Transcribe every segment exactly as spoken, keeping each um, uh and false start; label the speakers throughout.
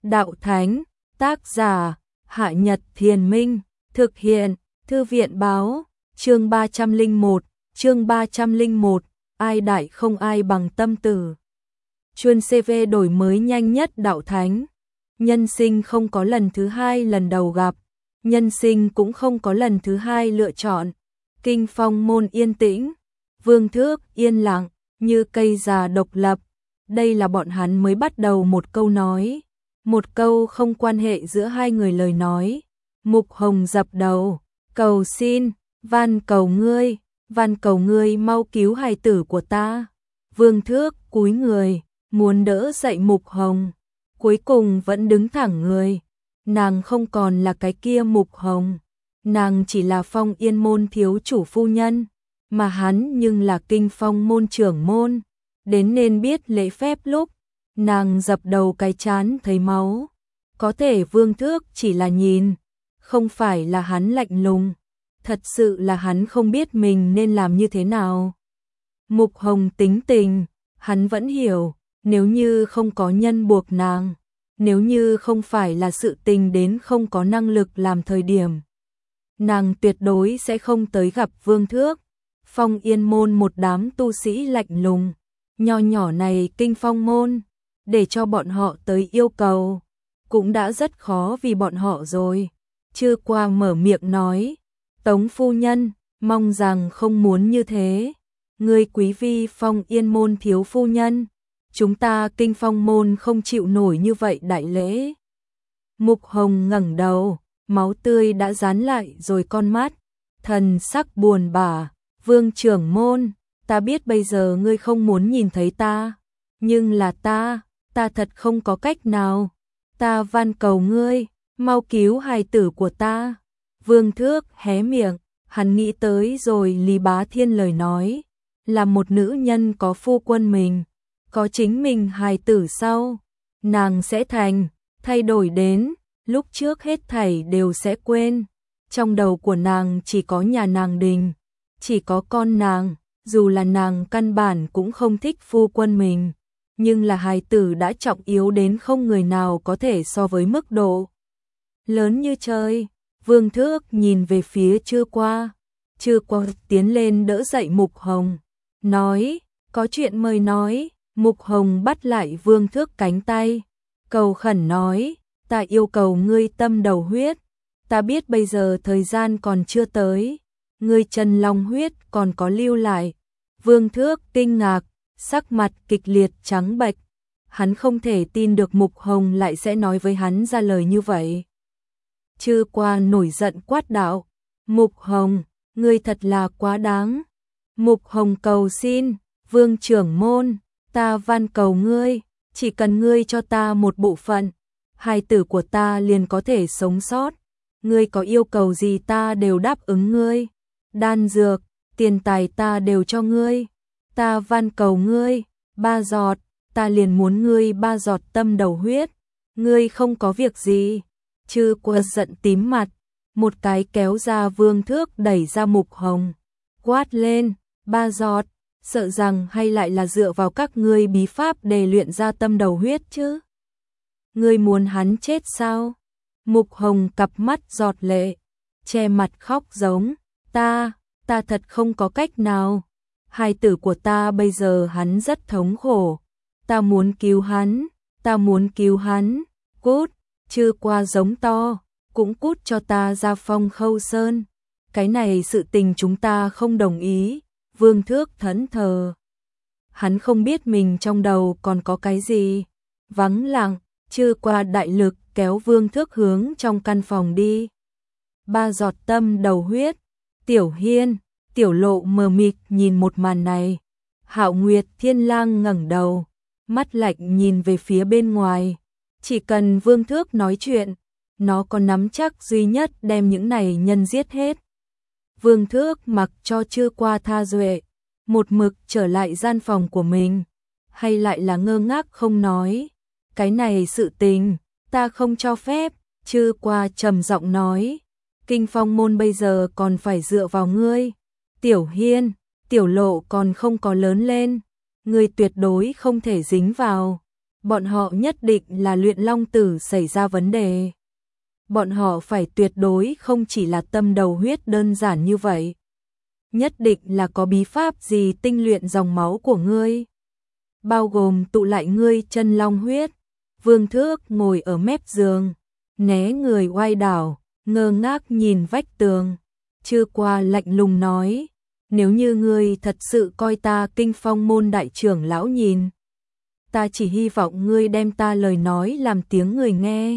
Speaker 1: Đạo Thánh, tác giả, Hạ Nhật Thiền Minh, thực hiện, Thư viện báo, chương ba trăm lẻ một, chương ba trăm lẻ một, ai đại không ai bằng tâm tử. Chuyên xê vê đổi mới nhanh nhất Đạo Thánh. Nhân sinh không có lần thứ hai lần đầu gặp, nhân sinh cũng không có lần thứ hai lựa chọn. Kinh Phong môn yên tĩnh, Vương Thước yên lặng, như cây già độc lập. Đây là bọn hắn mới bắt đầu một câu nói, một câu không quan hệ giữa hai người lời nói. Mục Hồng dập đầu, cầu xin, van cầu ngươi, van cầu ngươi mau cứu hài tử của ta. Vương Thước cúi người, muốn đỡ dậy Mục Hồng, cuối cùng vẫn đứng thẳng người. Nàng không còn là cái kia Mục Hồng, nàng chỉ là Phong Yên môn thiếu chủ phu nhân, mà hắn nhưng là Kinh Phong môn trưởng môn, đến nên biết lễ phép lúc. Nàng dập đầu cái chán thấy máu, có thể Vương Thước chỉ là nhìn, không phải là hắn lạnh lùng, thật sự là hắn không biết mình nên làm như thế nào. Mục Hồng tính tình, hắn vẫn hiểu, nếu như không có nhân buộc nàng, nếu như không phải là sự tình đến không có năng lực làm thời điểm, nàng tuyệt đối sẽ không tới gặp Vương Thước. Phong Yên môn một đám tu sĩ lạnh lùng, nho nhỏ này Kinh Phong môn, để cho bọn họ tới yêu cầu, cũng đã rất khó vì bọn họ rồi. Chưa qua mở miệng nói, Tống phu nhân, mong rằng không muốn như thế. Ngươi quý vi Phong Yên môn thiếu phu nhân, chúng ta Kinh Phong môn không chịu nổi như vậy đại lễ. Mục Hồng ngẩng đầu, máu tươi đã dán lại rồi con mắt, thần sắc buồn bã. Vương trưởng môn, ta biết bây giờ ngươi không muốn nhìn thấy ta, nhưng là ta, ta thật không có cách nào. Ta van cầu ngươi, mau cứu hài tử của ta. Vương Thước hé miệng, hắn nghĩ tới rồi Lý Bá Thiên lời nói, là một nữ nhân có phu quân mình, có chính mình hài tử sau, nàng sẽ thành, thay đổi đến, lúc trước hết thảy đều sẽ quên. Trong đầu của nàng chỉ có nhà nàng Đình, chỉ có con nàng, dù là nàng căn bản cũng không thích phu quân mình, nhưng là hài tử đã trọng yếu đến không người nào có thể so với mức độ lớn như trời. Vương Thước nhìn về phía Chưa Qua, Chưa Qua tiến lên đỡ dậy Mục Hồng, nói, có chuyện mời nói. Mục Hồng bắt lại Vương Thước cánh tay, cầu khẩn nói, ta yêu cầu ngươi tâm đầu huyết, ta biết bây giờ thời gian còn chưa tới, ngươi chân long huyết còn có lưu lại. Vương Thước kinh ngạc, sắc mặt kịch liệt trắng bệch, hắn không thể tin được Mục Hồng lại sẽ nói với hắn ra lời như vậy. Chưa Qua nổi giận quát đạo, Mục Hồng, ngươi thật là quá đáng. Mục Hồng cầu xin, Vương trưởng môn, ta van cầu ngươi, chỉ cần ngươi cho ta một bộ phận, hài tử của ta liền có thể sống sót. Ngươi có yêu cầu gì ta đều đáp ứng ngươi, đan dược, tiền tài ta đều cho ngươi. Ta van cầu ngươi, ba giọt, ta liền muốn ngươi ba giọt tâm đầu huyết. Ngươi không có việc gì. Chưa Qua giận tím mặt, một cái kéo ra Vương Thước đẩy ra Mục Hồng, quát lên, ba giọt, sợ rằng hay lại là dựa vào các ngươi bí pháp để luyện ra tâm đầu huyết chứ? Ngươi muốn hắn chết sao? Mục Hồng cặp mắt giọt lệ, che mặt khóc giống, ta, ta thật không có cách nào. Hài tử của ta bây giờ hắn rất thống khổ, ta muốn cứu hắn, ta muốn cứu hắn, cút. Chưa Qua giống to, cũng cút cho ta ra Phong Khâu Sơn. Cái này sự tình chúng ta không đồng ý. Vương Thước thẫn thờ, hắn không biết mình trong đầu còn có cái gì. Vắng lặng, Chưa Qua đại lực kéo Vương Thước hướng trong căn phòng đi. Ba giọt tâm đầu huyết. Tiểu Hiên, Tiểu Lộ mờ mịt nhìn một màn này. Hạo Nguyệt Thiên Lang ngẩng đầu, mắt lạnh nhìn về phía bên ngoài. Chỉ cần Vương Thước nói chuyện, nó có nắm chắc duy nhất đem những này nhân giết hết. Vương Thước mặc cho Chưa Qua tha duệ, một mực trở lại gian phòng của mình, hay lại là ngơ ngác không nói. Cái này sự tình, ta không cho phép. Chưa Qua trầm giọng nói, Kinh Phong môn bây giờ còn phải dựa vào ngươi. Tiểu Hiên, Tiểu Lộ còn không có lớn lên, ngươi tuyệt đối không thể dính vào. bọn họ nhất định là luyện long tử xảy ra vấn đề. Bọn họ phải tuyệt đối không chỉ là tâm đầu huyết đơn giản như vậy. Nhất định là có bí pháp gì tinh luyện dòng máu của ngươi. Bao gồm tụ lại ngươi chân long huyết. Vương Thước ngồi ở mép giường, né người oai đảo, ngơ ngác nhìn vách tường. Chưa qua lạnh lùng nói, nếu như ngươi thật sự coi ta Kinh Phong môn đại trưởng lão nhìn, ta chỉ hy vọng ngươi đem ta lời nói làm tiếng người nghe.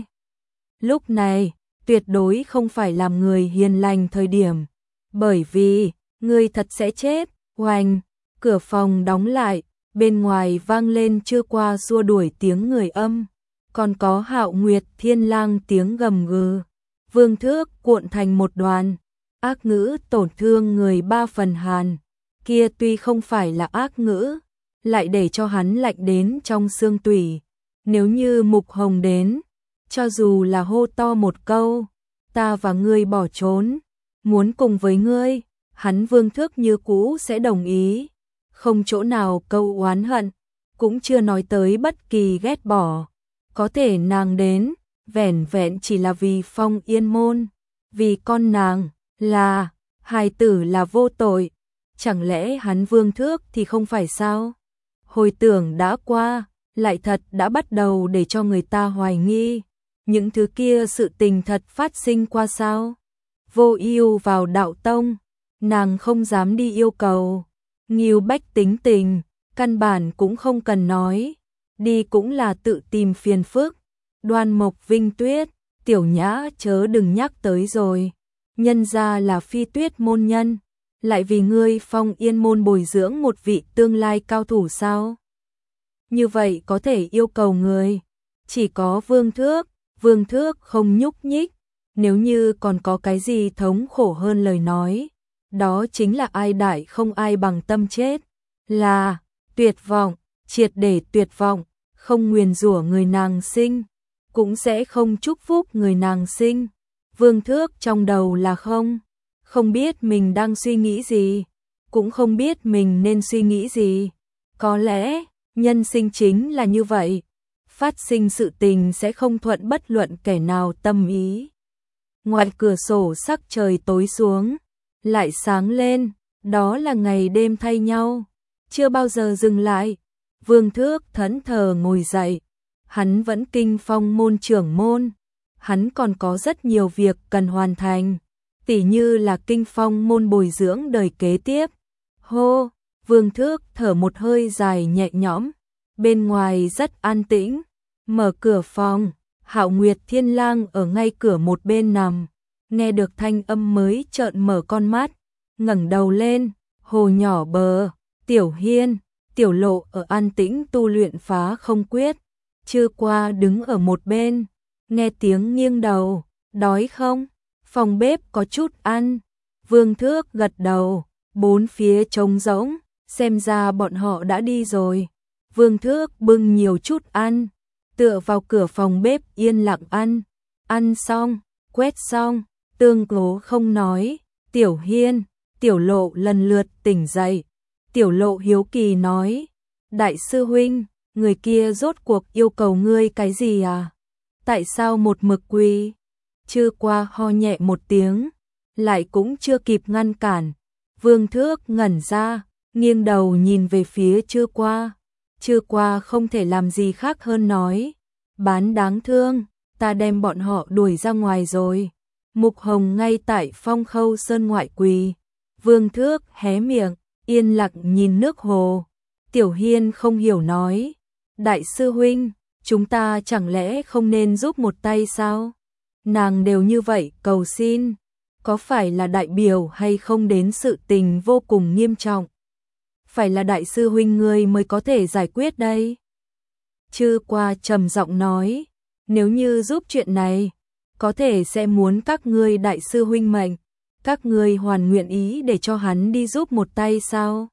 Speaker 1: Lúc này, tuyệt đối không phải làm người hiền lành thời điểm, bởi vì, ngươi thật sẽ chết. Oanh, cửa phòng đóng lại, bên ngoài vang lên chưa qua xua đuổi tiếng người âm, còn có Hạo Nguyệt Thiên Lang tiếng gầm gừ. Vương Thước cuộn thành một đoàn, ác ngữ tổn thương người ba phần hàn, kia tuy không phải là ác ngữ, lại để cho hắn lạnh đến trong xương tủy. Nếu như Mục Hồng đến, cho dù là hô to một câu, ta và ngươi bỏ trốn, muốn cùng với ngươi, hắn Vương Thước như cũ sẽ đồng ý, không chỗ nào câu oán hận, cũng chưa nói tới bất kỳ ghét bỏ. Có thể nàng đến, vẻn vẹn chỉ là vì Phong Yên môn, vì con nàng, là, hài tử là vô tội, chẳng lẽ hắn Vương Thước thì không phải sao? Hồi tưởng đã qua, lại thật đã bắt đầu để cho người ta hoài nghi, những thứ kia sự tình thật phát sinh qua sao? Vô Ưu vào đạo tông, nàng không dám đi yêu cầu, Ngưu Bách tính tình, căn bản cũng không cần nói, đi cũng là tự tìm phiền phức. Đoan Mộc Vinh Tuyết, Tiểu Nhã chớ đừng nhắc tới rồi, nhân ra là Phi Tuyết môn nhân, lại vì ngươi Phong Yên môn bồi dưỡng một vị tương lai cao thủ sao? Như vậy có thể yêu cầu người, chỉ có Vương Thước, Vương Thước không nhúc nhích, nếu như còn có cái gì thống khổ hơn lời nói, đó chính là ai đại không ai bằng tâm chết, là tuyệt vọng, triệt để tuyệt vọng, không nguyền rủa người nàng sinh, cũng sẽ không chúc phúc người nàng sinh. Vương Thước trong đầu là không, không biết mình đang suy nghĩ gì, cũng không biết mình nên suy nghĩ gì. Có lẽ, nhân sinh chính là như vậy, phát sinh sự tình sẽ không thuận bất luận kẻ nào tâm ý. Ngoài cửa sổ sắc trời tối xuống, lại sáng lên, đó là ngày đêm thay nhau, chưa bao giờ dừng lại. Vương Thước thẫn thờ ngồi dậy, hắn vẫn Kinh Phong môn trưởng môn, hắn còn có rất nhiều việc cần hoàn thành, tỉ như là Kinh Phong môn bồi dưỡng đời kế tiếp. Hô, Vương Thước thở một hơi dài nhẹ nhõm, bên ngoài rất an tĩnh, mở cửa phòng, Hạo Nguyệt Thiên Lang ở ngay cửa một bên nằm, nghe được thanh âm mới trợn mở con mắt, ngẩng đầu lên, hồ nhỏ bờ, Tiểu Hiên, Tiểu Lộ ở an tĩnh tu luyện phá không quyết, chưa qua đứng ở một bên, nghe tiếng nghiêng đầu, đói không? Phòng bếp có chút ăn. Vương Thước gật đầu, bốn phía trống rỗng, xem ra bọn họ đã đi rồi. Vương Thước bưng nhiều chút ăn, tựa vào cửa phòng bếp yên lặng ăn, ăn xong, quét xong, Tương Cố không nói, Tiểu Hiên, Tiểu Lộ lần lượt tỉnh dậy. Tiểu Lộ hiếu kỳ nói, đại sư huynh, người kia rốt cuộc yêu cầu ngươi cái gì à? Tại sao một mực quỳ? Chưa qua ho nhẹ một tiếng, lại cũng chưa kịp ngăn cản. Vương Thước ngẩn ra, nghiêng đầu nhìn về phía chưa qua. Chưa qua không thể làm gì khác hơn nói, bán đáng thương, ta đem bọn họ đuổi ra ngoài rồi. Mục Hồng ngay tại Phong Khâu Sơn ngoại quỳ. Vương Thước hé miệng, yên lặng nhìn nước hồ. Tiểu Hiên không hiểu nói, đại sư huynh, chúng ta chẳng lẽ không nên giúp một tay sao? Nàng đều như vậy cầu xin, có phải là đại biểu hay không đến sự tình vô cùng nghiêm trọng? Phải là đại sư huynh ngươi mới có thể giải quyết đây. Chư qua trầm giọng nói, nếu như giúp chuyện này, có thể sẽ muốn các ngươi đại sư huynh mệnh, các ngươi hoàn nguyện ý để cho hắn đi giúp một tay sao?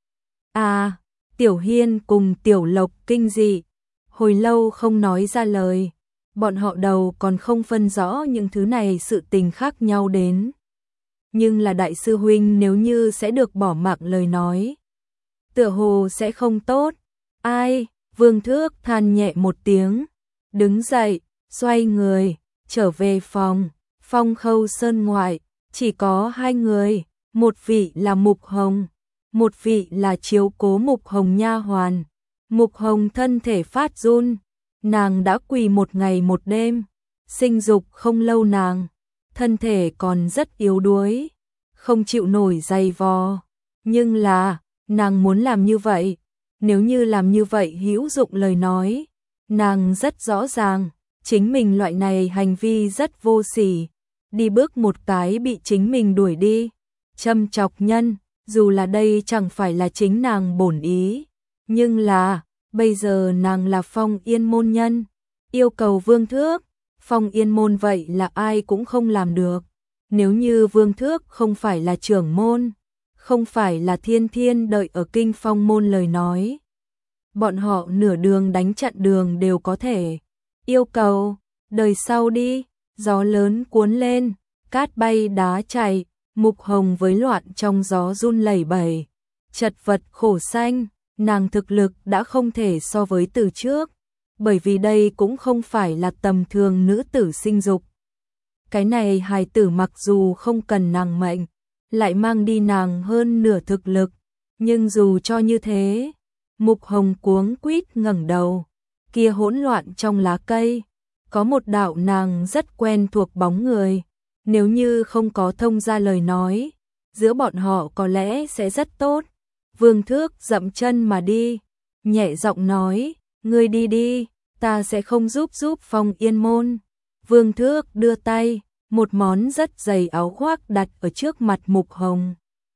Speaker 1: À, Tiểu Hiên cùng Tiểu Lộc kinh dị, hồi lâu không nói ra lời, bọn họ đầu còn không phân rõ những thứ này sự tình khác nhau đến. Nhưng là đại sư huynh nếu như sẽ được bỏ mặc lời nói, tựa hồ sẽ không tốt. Ai? Vương Thước than nhẹ một tiếng, đứng dậy, xoay người, trở về phòng. Phong Khâu Sơn ngoại, chỉ có hai người, một vị là Mục Hồng, một vị là chiếu cố Mục Hồng nha hoàn. Mục Hồng thân thể phát run, nàng đã quỳ một ngày một đêm, sinh dục không lâu nàng, thân thể còn rất yếu đuối, không chịu nổi dày vò, nhưng là, nàng muốn làm như vậy, nếu như làm như vậy hữu dụng lời nói, nàng rất rõ ràng, chính mình loại này hành vi rất vô sỉ, đi bước một cái bị chính mình đuổi đi, châm chọc nhân, dù là đây chẳng phải là chính nàng bổn ý, nhưng là, bây giờ nàng là Phong Yên môn nhân, yêu cầu Vương Thước, Phong Yên môn vậy là ai cũng không làm được, nếu như Vương Thước không phải là trưởng môn, không phải là thiên thiên đợi ở kinh Phong môn lời nói, bọn họ nửa đường đánh chặn đường đều có thể, yêu cầu, đời sau đi, gió lớn cuốn lên, cát bay đá chảy, Mục Hồng với loạn trong gió run lẩy bẩy, chật vật khổ sanh, nàng thực lực đã không thể so với từ trước, bởi vì đây cũng không phải là tầm thường nữ tử sinh dục. Cái này hài tử mặc dù không cần nàng mệnh, lại mang đi nàng hơn nửa thực lực, nhưng dù cho như thế, Mục Hồng cuống quýt ngẩng đầu, kia hỗn loạn trong lá cây, có một đạo nàng rất quen thuộc bóng người, nếu như không có thông ra lời nói, giữa bọn họ có lẽ sẽ rất tốt. Vương Thước dậm chân mà đi, nhẹ giọng nói, ngươi đi đi, ta sẽ không giúp giúp Phong Yên môn. Vương Thước đưa tay, một món rất dày áo khoác đặt ở trước mặt Mục Hồng.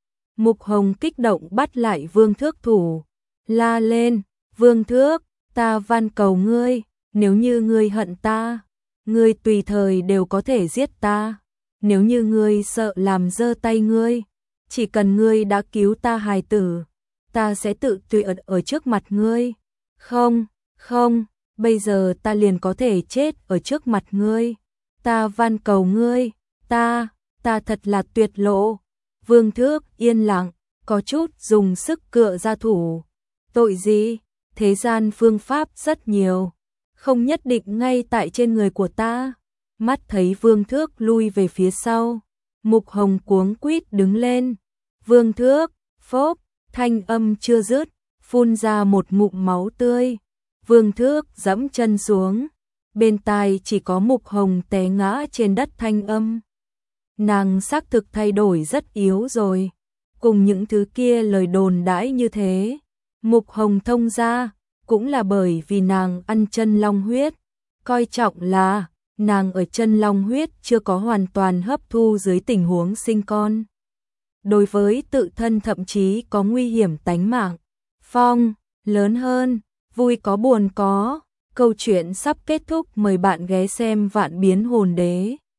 Speaker 1: Mục Hồng kích động bắt lại Vương Thước thủ, la lên, Vương Thước, ta van cầu ngươi, nếu như ngươi hận ta, ngươi tùy thời đều có thể giết ta, nếu như ngươi sợ làm dơ tay ngươi, chỉ cần ngươi đã cứu ta hài tử, ta sẽ tự tùy ở, ở trước mặt ngươi. Không, không, bây giờ ta liền có thể chết ở trước mặt ngươi. Ta van cầu ngươi, ta, ta thật là tuyệt lộ. Vương Thước yên lặng, có chút dùng sức cựa ra thủ. Tội gì? Thế gian phương pháp rất nhiều, không nhất định ngay tại trên người của ta. Mắt thấy Vương Thước lui về phía sau, Mục Hồng cuống quýt đứng lên. Vương Thước, phốp, thanh âm chưa dứt, phun ra một ngụm máu tươi. Vương Thước giẫm chân xuống, bên tai chỉ có Mục Hồng té ngã trên đất thanh âm. Nàng xác thực thay đổi rất yếu rồi, cùng những thứ kia lời đồn đãi như thế. Mục Hồng thông ra, cũng là bởi vì nàng ăn chân long huyết, coi trọng là nàng ở chân long huyết chưa có hoàn toàn hấp thu dưới tình huống sinh con. Đối với tự thân thậm chí có nguy hiểm tánh mạng. Phong, lớn hơn, vui có buồn có, câu chuyện sắp kết thúc, mời bạn ghé xem Vạn Biến Hồn Đế.